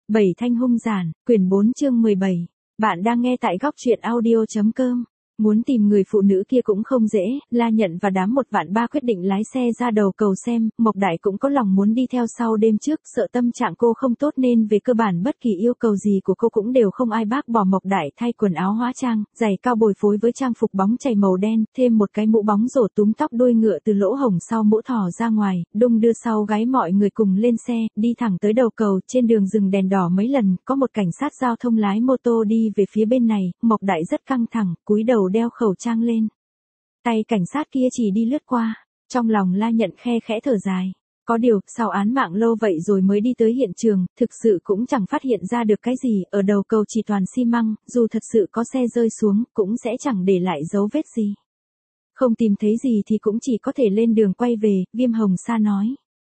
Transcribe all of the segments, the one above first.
Bảy thanh hung giản, quyển 4 chương 17. Bạn đang nghe tại góc truyện audio.com. Muốn tìm người phụ nữ kia cũng không dễ, La Nhận và đám 1.300.000 quyết định lái xe ra đầu cầu xem, Mộc Đại cũng có lòng muốn đi theo sau đêm trước, sợ tâm trạng cô không tốt nên về cơ bản bất kỳ yêu cầu gì của cô cũng đều không ai bác bỏ. Mộc Đại thay quần áo hóa trang, giày cao bồi phối với trang phục bóng chày màu đen, thêm một cái mũ bóng rổ túm tóc đuôi ngựa từ lỗ hổng sau mũ thò ra ngoài, đung đưa sau gáy mọi người cùng lên xe, đi thẳng tới đầu cầu. Trên đường dừng đèn đỏ mấy lần, có một cảnh sát giao thông lái mô tô đi về phía bên này, Mộc Đại rất căng thẳng, cúi đầu đeo khẩu trang lên. Tay cảnh sát kia chỉ đi lướt qua, trong lòng La Nhận khe khẽ thở dài. Có điều, sau án mạng lâu vậy rồi mới đi tới hiện trường, thực sự cũng chẳng phát hiện ra được cái gì, ở đầu cầu chỉ toàn xi măng, dù thật sự có xe rơi xuống, cũng sẽ chẳng để lại dấu vết gì. Không tìm thấy gì thì cũng chỉ có thể lên đường quay về, Viêm Hồng Sa nói.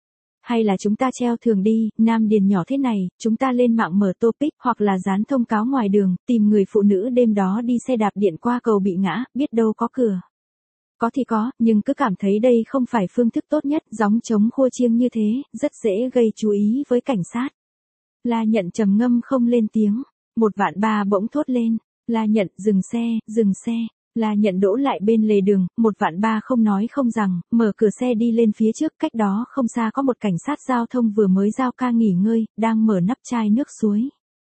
Hay là chúng ta treo thưởng đi, Nam Điền nhỏ thế này, chúng ta lên mạng mở topic hoặc là dán thông cáo ngoài đường, tìm người phụ nữ đêm đó đi xe đạp điện qua cầu bị ngã, biết đâu có cửa. Có thì có, nhưng cứ cảm thấy đây không phải phương thức tốt nhất, gióng trống khua chiêng như thế, rất dễ gây chú ý với cảnh sát. La Nhận trầm ngâm không lên tiếng, 1.300.000 bỗng thốt lên, La Nhận dừng xe. La Nhận đỗ lại bên lề đường, 1.300.000 không nói không rằng, mở cửa xe đi lên phía trước, cách đó không xa có một cảnh sát giao thông vừa mới giao ca nghỉ ngơi, đang mở nắp chai nước suối.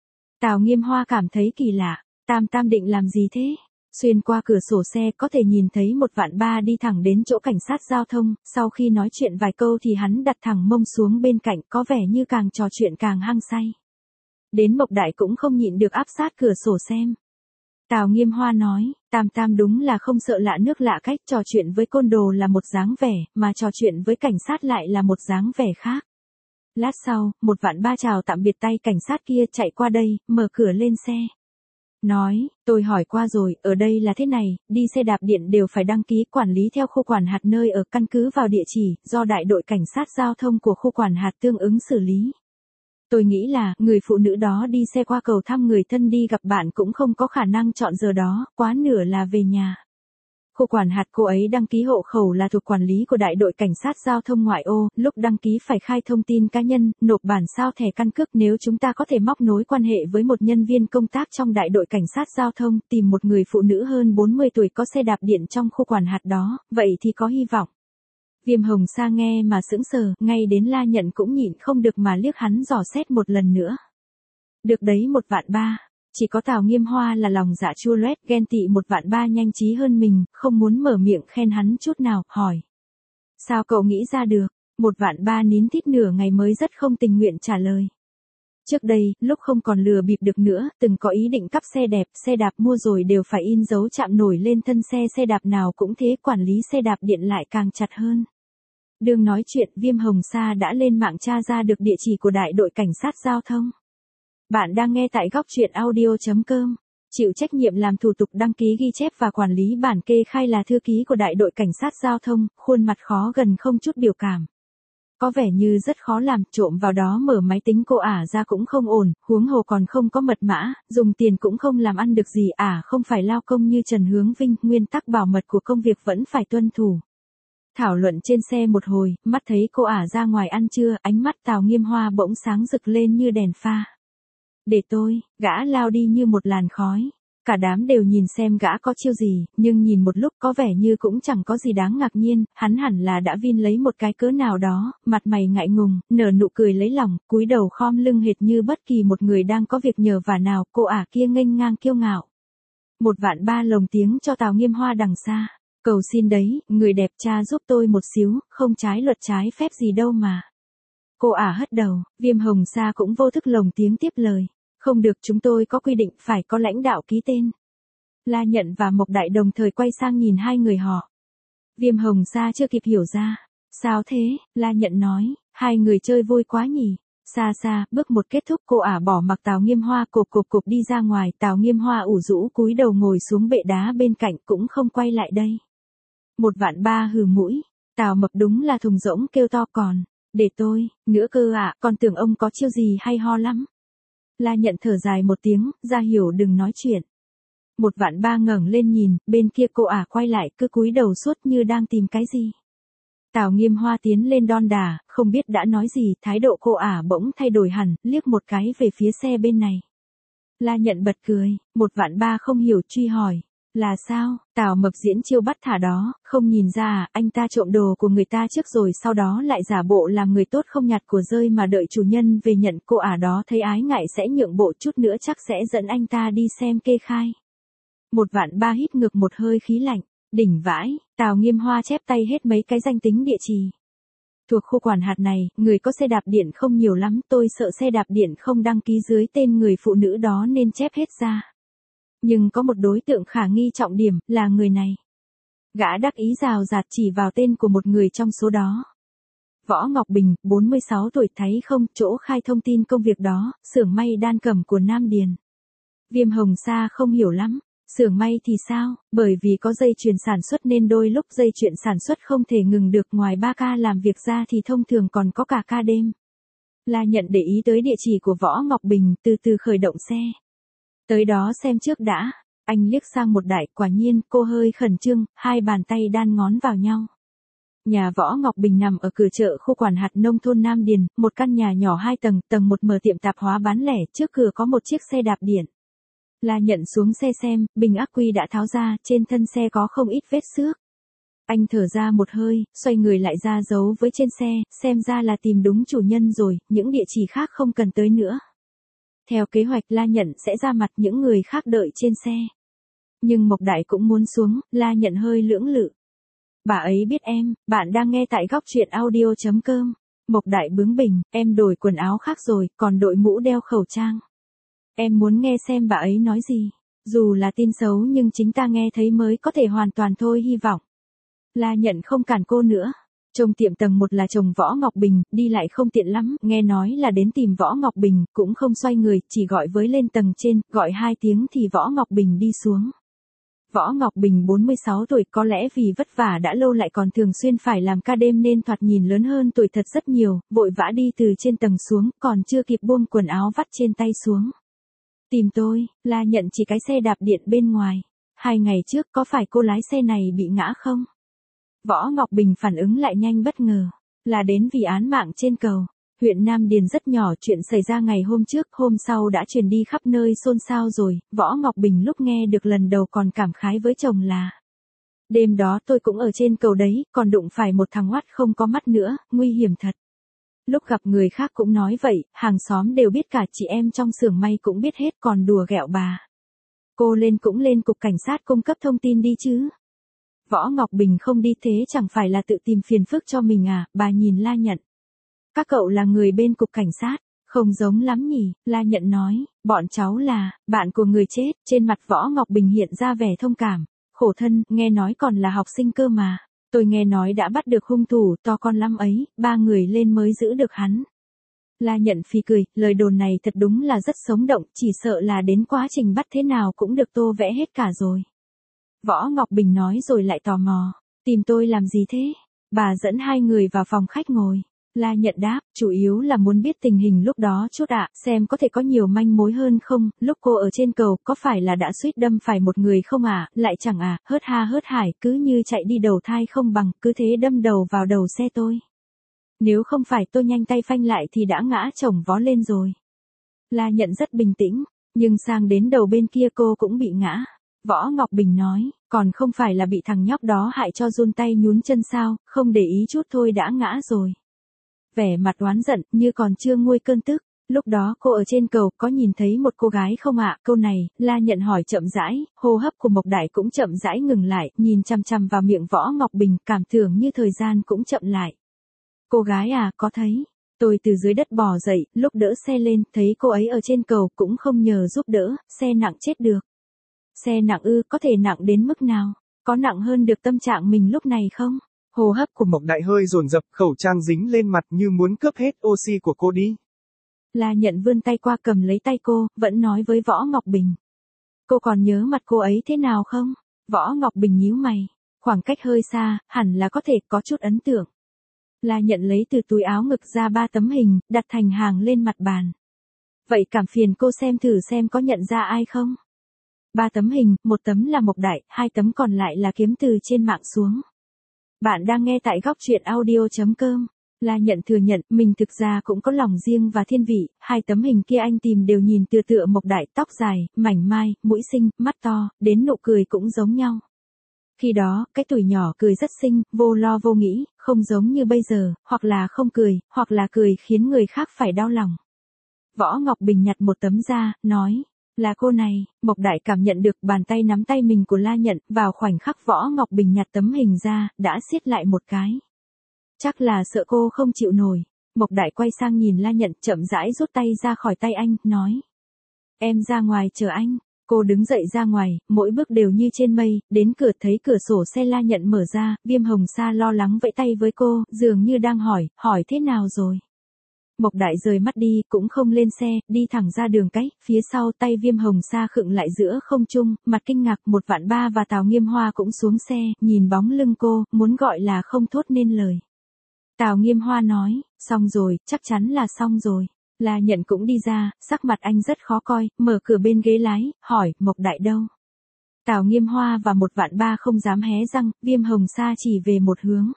Tào Nghiêm Hoa cảm thấy kỳ lạ, Tam định làm gì thế? Xuyên qua cửa sổ xe có thể nhìn thấy 1.300.000 đi thẳng đến chỗ cảnh sát giao thông, sau khi nói chuyện vài câu thì hắn đặt thẳng mông xuống bên cạnh, có vẻ như càng trò chuyện càng hăng say. Đến Mộc Đại cũng không nhịn được áp sát cửa sổ xem. Tào Nghiêm Hoa nói, Tam đúng là không sợ lạ nước lạ cách, trò chuyện với côn đồ là một dáng vẻ, mà trò chuyện với cảnh sát lại là một dáng vẻ khác. Lát sau, 1.300.000 chào tạm biệt tay cảnh sát kia chạy qua đây, mở cửa lên xe. Nói, tôi hỏi qua rồi, ở đây là thế này, đi xe đạp điện đều phải đăng ký quản lý theo khu quản hạt nơi ở, căn cứ vào địa chỉ, do đại đội cảnh sát giao thông của khu quản hạt tương ứng xử lý. Tôi nghĩ là, người phụ nữ đó đi xe qua cầu thăm người thân đi gặp bạn cũng không có khả năng chọn giờ đó, quá nửa là về nhà. Khu quản hạt cô ấy đăng ký hộ khẩu là thuộc quản lý của đại đội cảnh sát giao thông ngoại ô, lúc đăng ký phải khai thông tin cá nhân, nộp bản sao thẻ căn cước. Nếu chúng ta có thể móc nối quan hệ với một nhân viên công tác trong đại đội cảnh sát giao thông, tìm một người phụ nữ hơn 40 tuổi có xe đạp điện trong khu quản hạt đó, vậy thì có hy vọng. Viêm Hồng Sa nghe mà sững sờ, ngay đến La Nhận cũng nhịn không được mà liếc hắn dò xét một lần nữa. Được đấy 1.300.000. Chỉ có Tào Nghiêm Hoa là lòng dạ chua loét, ghen tị 1.300.000 nhanh trí hơn mình, không muốn mở miệng khen hắn chút nào, hỏi. Sao cậu nghĩ ra được? 1.300.000 nín thít nửa ngày mới rất không tình nguyện trả lời. Trước đây, lúc không còn lừa bịp được nữa, từng có ý định cắp xe đẹp, xe đạp mua rồi đều phải in dấu chạm nổi lên thân xe, xe đạp nào cũng thế, quản lý xe đạp điện lại càng chặt hơn. Đừng nói chuyện, Viêm Hồng Sa đã lên mạng tra ra được địa chỉ của đại đội cảnh sát giao thông. Bạn đang nghe tại góc truyện audio.com. Chịu trách nhiệm làm thủ tục đăng ký ghi chép và quản lý bản kê khai là thư ký của đại đội cảnh sát giao thông, khuôn mặt khó gần không chút biểu cảm. Có vẻ như rất khó làm, trộm vào đó mở máy tính cô ả ra cũng không ổn, huống hồ còn không có mật mã, dùng tiền cũng không làm ăn được gì, không phải lao công như Trần Hướng Vinh, nguyên tắc bảo mật của công việc vẫn phải tuân thủ. Thảo luận trên xe một hồi, mắt thấy cô ả ra ngoài ăn trưa, ánh mắt Tào Nghiêm Hoa bỗng sáng rực lên như đèn pha. Để tôi, gã lao đi như một làn khói. Cả đám đều nhìn xem gã có chiêu gì, nhưng nhìn một lúc có vẻ như cũng chẳng có gì đáng ngạc nhiên, hắn hẳn là đã vin lấy một cái cớ nào đó, mặt mày ngại ngùng, nở nụ cười lấy lòng, cúi đầu khom lưng hệt như bất kỳ một người đang có việc nhờ vả nào, cô ả kia nghênh ngang kiêu ngạo. 1.300.000 lồng tiếng cho Tào Nghiêm Hoa đằng xa. Cầu xin đấy, người đẹp cha giúp tôi một xíu, không trái luật trái phép gì đâu mà. Cô ả hất đầu, Viêm Hồng Sa cũng vô thức lồng tiếng tiếp lời. Không được, chúng tôi có quy định phải có lãnh đạo ký tên. La Nhận và Mộc Đại đồng thời quay sang nhìn hai người họ. Viêm Hồng Sa chưa kịp hiểu ra. Sao thế? La Nhận nói, hai người chơi vui quá nhỉ. Xa, bước một kết thúc, cô ả bỏ mặc Tào Nghiêm Hoa cộp đi ra ngoài, Tào Nghiêm Hoa ủ rũ cúi đầu ngồi xuống bệ đá bên cạnh cũng không quay lại đây. 1.300.000 hừ mũi, Tào Mập đúng là thùng rỗng kêu to còn. Để tôi, nữa cơ con tưởng ông có chiêu gì hay ho lắm. La Nhận thở dài một tiếng, ra hiểu đừng nói chuyện. 1.300.000 ngẩng lên nhìn, bên kia cô ả quay lại cứ cúi đầu suốt như đang tìm cái gì. Tào Nghiêm Hoa tiến lên đon đả, không biết đã nói gì, thái độ cô ả bỗng thay đổi hẳn, liếc một cái về phía xe bên này. La Nhận bật cười, 1.300.000 không hiểu truy hỏi. Là sao, Tào Mập diễn chiêu bắt thả đó, không nhìn ra à, anh ta trộm đồ của người ta trước rồi sau đó lại giả bộ làm người tốt không nhặt của rơi mà đợi chủ nhân về nhận. Cô ả đó thấy ái ngại sẽ nhượng bộ chút nữa chắc sẽ dẫn anh ta đi xem kê khai. 1.300.000 hít ngược một hơi khí lạnh, đỉnh vãi, Tào Nghiêm Hoa chép tay hết mấy cái danh tính địa chỉ. Thuộc khu quản hạt này, người có xe đạp điện không nhiều lắm, tôi sợ xe đạp điện không đăng ký dưới tên người phụ nữ đó nên chép hết ra. Nhưng có một đối tượng khả nghi trọng điểm, là người này. Gã đắc ý rào rạt chỉ vào tên của một người trong số đó. Võ Ngọc Bình, 46 tuổi, thấy không, chỗ khai thông tin công việc đó, xưởng may đan cẩm của Nam Điền. Viêm Hồng Sa không hiểu lắm. Xưởng may thì sao, bởi vì có dây chuyền sản xuất nên đôi lúc dây chuyền sản xuất không thể ngừng được, ngoài 3 ca làm việc ra thì thông thường còn có cả ca đêm. La Nhận để ý tới địa chỉ của Võ Ngọc Bình, từ từ khởi động xe. Tới đó xem trước đã, anh liếc sang một đại, quả nhiên, cô hơi khẩn trương, hai bàn tay đan ngón vào nhau. Nhà Võ Ngọc Bình nằm ở cửa chợ khu quản hạt nông thôn Nam Điền, một căn nhà nhỏ 2 tầng, tầng 1 mở tiệm tạp hóa bán lẻ, trước cửa có một chiếc xe đạp điện. La Nhận xuống xe xem, bình ắc quy đã tháo ra, trên thân xe có không ít vết xước. Anh thở ra một hơi, xoay người lại ra dấu với trên xe, xem ra là tìm đúng chủ nhân rồi, những địa chỉ khác không cần tới nữa. Theo kế hoạch La Nhận sẽ ra mặt, những người khác đợi trên xe. Nhưng Mộc Đại cũng muốn xuống, La Nhận hơi lưỡng lự. Bà ấy biết em, bạn đang nghe tại góc truyện audio.com. Mộc Đại bướng bỉnh, em đổi quần áo khác rồi, còn đội mũ đeo khẩu trang. Em muốn nghe xem bà ấy nói gì. Dù là tin xấu nhưng chính ta nghe thấy mới có thể hoàn toàn thôi, hy vọng. La Nhận không cản cô nữa. Trông tiệm tầng 1 là chồng Võ Ngọc Bình, đi lại không tiện lắm, nghe nói là đến tìm Võ Ngọc Bình, cũng không xoay người, chỉ gọi với lên tầng trên, gọi 2 tiếng thì Võ Ngọc Bình đi xuống. Võ Ngọc Bình 46 tuổi, có lẽ vì vất vả đã lâu lại còn thường xuyên phải làm ca đêm nên thoạt nhìn lớn hơn tuổi thật rất nhiều, vội vã đi từ trên tầng xuống, còn chưa kịp buông quần áo vắt trên tay xuống. Tìm tôi, La Nhận chỉ cái xe đạp điện bên ngoài. 2 ngày trước có phải cô lái xe này bị ngã không? Võ Ngọc Bình phản ứng lại nhanh bất ngờ. Là đến vì án mạng trên cầu. Huyện Nam Điền rất nhỏ, chuyện xảy ra ngày hôm trước, hôm sau đã truyền đi khắp nơi xôn xao rồi. Võ Ngọc Bình lúc nghe được lần đầu còn cảm khái với chồng là: đêm đó tôi cũng ở trên cầu đấy, còn đụng phải một thằng oắt không có mắt nữa, nguy hiểm thật. Lúc gặp người khác cũng nói vậy, hàng xóm đều biết, cả chị em trong xưởng may cũng biết hết, còn đùa ghẹo bà. Cô cũng lên cục cảnh sát cung cấp thông tin đi chứ. Võ Ngọc Bình không đi thế chẳng phải là tự tìm phiền phức cho mình à, bà nhìn La Nhận. Các cậu là người bên cục cảnh sát, không giống lắm nhỉ, La Nhận nói, bọn cháu là bạn của người chết, trên mặt Võ Ngọc Bình hiện ra vẻ thông cảm, khổ thân, nghe nói còn là học sinh cơ mà. Tôi nghe nói đã bắt được hung thủ, to con lắm ấy, 3 người lên mới giữ được hắn. La Nhận phì cười, lời đồn này thật đúng là rất sống động, chỉ sợ là đến quá trình bắt thế nào cũng được tô vẽ hết cả rồi. Võ Ngọc Bình nói rồi lại tò mò, tìm tôi làm gì thế? Bà dẫn 2 người vào phòng khách ngồi. La Nhận đáp, chủ yếu là muốn biết tình hình lúc đó chút ạ, xem có thể có nhiều manh mối hơn không, lúc cô ở trên cầu có phải là đã suýt đâm phải một người không ạ, lại chẳng hớt ha hớt hải, cứ như chạy đi đầu thai không bằng, cứ thế đâm đầu vào đầu xe tôi. Nếu không phải tôi nhanh tay phanh lại thì đã ngã chồng vó lên rồi. La Nhận rất bình tĩnh, nhưng sang đến đầu bên kia cô cũng bị ngã. Võ Ngọc Bình nói, còn không phải là bị thằng nhóc đó hại cho run tay nhún chân sao, không để ý chút thôi đã ngã rồi. Vẻ mặt oán giận, như còn chưa nguôi cơn tức. Lúc đó cô ở trên cầu, có nhìn thấy một cô gái không ạ? Câu này, La Nhận hỏi chậm rãi, hô hấp của Mộc Đại cũng chậm rãi ngừng lại, nhìn chằm chằm vào miệng Võ Ngọc Bình, cảm tưởng như thời gian cũng chậm lại. Cô gái à, có thấy. Tôi từ dưới đất bò dậy, lúc đỡ xe lên, thấy cô ấy ở trên cầu, cũng không nhờ giúp đỡ, xe nặng chết được. Xe nặng ư, có thể nặng đến mức nào? Có nặng hơn được tâm trạng mình lúc này không? Hô hấp của Mộc Đại hơi dồn dập, khẩu trang dính lên mặt như muốn cướp hết oxy của cô đi. La Nhận vươn tay qua cầm lấy tay cô, vẫn nói với Võ Ngọc Bình. Cô còn nhớ mặt cô ấy thế nào không? Võ Ngọc Bình nhíu mày. Khoảng cách hơi xa, hẳn là có thể có chút ấn tượng. La Nhận lấy từ túi áo ngực ra 3 tấm hình, đặt thành hàng lên mặt bàn. Vậy cảm phiền cô xem thử xem có nhận ra ai không? 3 tấm hình, 1 tấm là Mộc Đại, 2 tấm còn lại là kiếm từ trên mạng xuống. Bạn đang nghe tại góc truyện audio.com. La Nhận thừa nhận mình thực ra cũng có lòng riêng và thiên vị, hai tấm hình kia anh tìm đều nhìn tựa tựa Mộc Đại, tóc dài, mảnh mai, mũi xinh, mắt to, đến nụ cười cũng giống nhau. Khi đó, cái tuổi nhỏ cười rất xinh, vô lo vô nghĩ, không giống như bây giờ, hoặc là không cười, hoặc là cười khiến người khác phải đau lòng. Võ Ngọc Bình nhặt một tấm ra, nói, là cô này. Mộc Đại cảm nhận được bàn tay nắm tay mình của La Nhận, vào khoảnh khắc Võ Ngọc Bình nhặt tấm hình ra, đã siết lại một cái. Chắc là sợ cô không chịu nổi. Mộc Đại quay sang nhìn La Nhận, chậm rãi rút tay ra khỏi tay anh, nói. Em ra ngoài chờ anh. Cô đứng dậy ra ngoài, mỗi bước đều như trên mây, đến cửa thấy cửa sổ xe La Nhận mở ra, Viêm Hồng Sa lo lắng vẫy tay với cô, dường như đang hỏi thế nào rồi. Mộc Đại rời mắt đi, cũng không lên xe, đi thẳng ra đường cái, phía sau tay Viêm Hồng Sa khựng lại giữa không trung, mặt kinh ngạc. 1vạn3 và Tào Nghiêm Hoa cũng xuống xe, nhìn bóng lưng cô, muốn gọi là không thốt nên lời. Tào Nghiêm Hoa nói, xong rồi, chắc chắn là xong rồi. La Nhận cũng đi ra, sắc mặt anh rất khó coi, mở cửa bên ghế lái, hỏi, Mộc Đại đâu? Tào Nghiêm Hoa và 1vạn3 không dám hé răng, Viêm Hồng Sa chỉ về một hướng.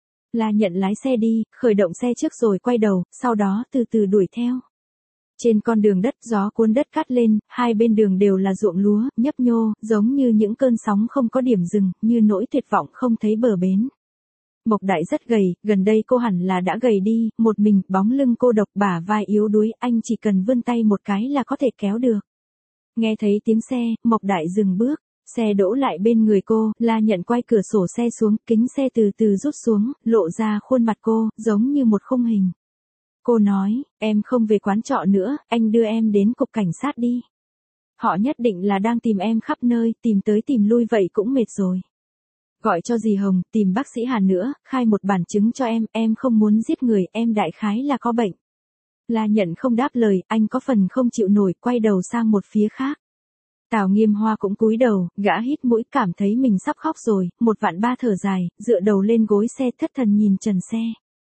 La Nhận lái xe đi, khởi động xe trước rồi quay đầu, sau đó từ từ đuổi theo. Trên con đường đất, gió cuốn đất cát lên, hai bên đường đều là ruộng lúa, nhấp nhô, giống như những cơn sóng không có điểm dừng, như nỗi tuyệt vọng không thấy bờ bến. Mộc Đại rất gầy, gần đây cô hẳn là đã gầy đi, một mình, bóng lưng cô độc, bả vai yếu đuối, anh chỉ cần vươn tay một cái là có thể kéo được. Nghe thấy tiếng xe, Mộc Đại dừng bước, xe đỗ lại bên người cô, La Nhận quay cửa sổ xe xuống, kính xe từ từ rút xuống, lộ ra khuôn mặt cô, giống như một khung hình. Cô nói, em không về quán trọ nữa, anh đưa em đến cục cảnh sát đi. Họ nhất định là đang tìm em khắp nơi, tìm tới tìm lui vậy cũng mệt rồi. Gọi cho dì Hồng, tìm bác sĩ Hàn nữa, khai một bản chứng cho em không muốn giết người, em đại khái là có bệnh. La Nhận không đáp lời, anh có phần không chịu nổi, quay đầu sang một phía khác. Tào Nghiêm Hoa cũng cúi đầu, gã hít mũi, cảm thấy mình sắp khóc rồi. 1vạn3 thở dài, dựa đầu lên gối xe, thất thần nhìn trần xe.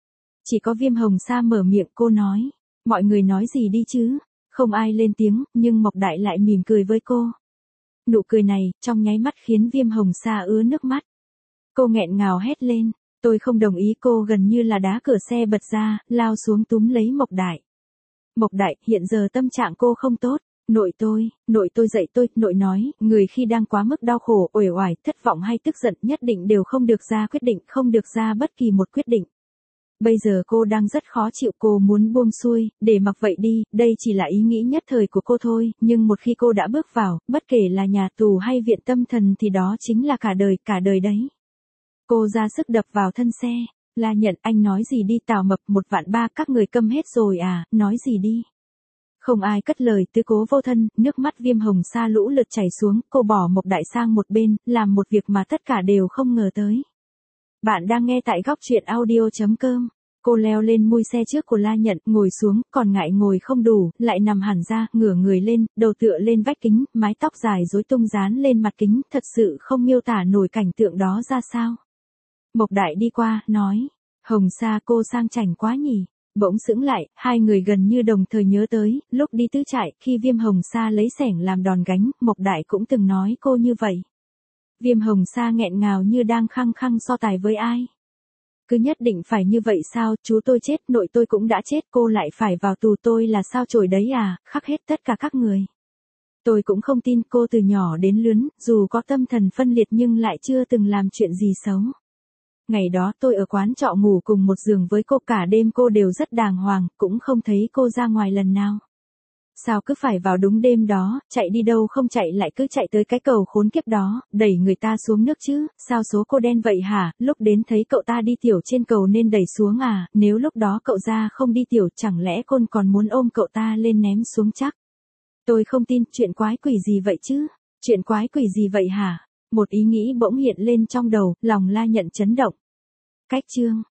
Chỉ có Viêm Hồng Sa mở miệng, cô nói, mọi người nói gì đi chứ? Không ai lên tiếng, nhưng Mộc Đại lại mỉm cười với cô. Nụ cười này, trong nháy mắt khiến Viêm Hồng Sa ứa nước mắt. Cô nghẹn ngào hét lên, tôi không đồng ý. Cô gần như là đá cửa xe bật ra, lao xuống túm lấy Mộc Đại. Mộc Đại, hiện giờ tâm trạng cô không tốt. Nội tôi dạy tôi, nội nói, người khi đang quá mức đau khổ, uể oải, thất vọng hay tức giận nhất định đều không được ra quyết định, không được ra bất kỳ một quyết định. Bây giờ cô đang rất khó chịu, cô muốn buông xuôi, để mặc vậy đi, đây chỉ là ý nghĩ nhất thời của cô thôi, nhưng một khi cô đã bước vào, bất kể là nhà tù hay viện tâm thần thì đó chính là cả đời đấy. Cô ra sức đập vào thân xe, La Nhận, anh nói gì đi. Tào Mập, 1vạn3, các người câm hết rồi à, nói gì đi. Không ai cất lời, tứ cố vô thân, nước mắt Viêm Hồng Sa lũ lượt chảy xuống, cô bỏ Mộc Đại sang một bên, làm một việc mà tất cả đều không ngờ tới. Bạn đang nghe tại góc truyện audio.com. Cô leo lên mui xe trước của La Nhận, ngồi xuống, còn ngại ngồi không đủ, lại nằm hẳn ra, ngửa người lên, đầu tựa lên vách kính, mái tóc dài rối tung dán lên mặt kính, thật sự không miêu tả nổi cảnh tượng đó ra sao. Mộc Đại đi qua, nói, Hồng Sa, cô sang chảnh quá nhỉ. Bỗng sững lại, hai người gần như đồng thời nhớ tới, lúc đi tứ trại, khi Viêm Hồng Sa lấy xẻng làm đòn gánh, Mộc Đại cũng từng nói cô như vậy. Viêm Hồng Sa nghẹn ngào như đang khăng khăng so tài với ai. Cứ nhất định phải như vậy sao, chú tôi chết, nội tôi cũng đã chết, cô lại phải vào tù, tôi là sao chổi đấy à, khắc hết tất cả các người. Tôi cũng không tin, cô từ nhỏ đến lớn, dù có tâm thần phân liệt nhưng lại chưa từng làm chuyện gì xấu. Ngày đó tôi ở quán trọ ngủ cùng một giường với cô, cả đêm cô đều rất đàng hoàng, cũng không thấy cô ra ngoài lần nào. Sao cứ phải vào đúng đêm đó, chạy đi đâu không chạy lại cứ chạy tới cái cầu khốn kiếp đó, đẩy người ta xuống nước chứ, sao số cô đen vậy hả, lúc đến thấy cậu ta đi tiểu trên cầu nên đẩy xuống à, nếu lúc đó cậu ra không đi tiểu chẳng lẽ cô còn muốn ôm cậu ta lên ném xuống chắc. Tôi không tin, chuyện quái quỷ gì vậy chứ, chuyện quái quỷ gì vậy hả. Một ý nghĩ bỗng hiện lên trong đầu, lòng La Nhận chấn động. Cách chương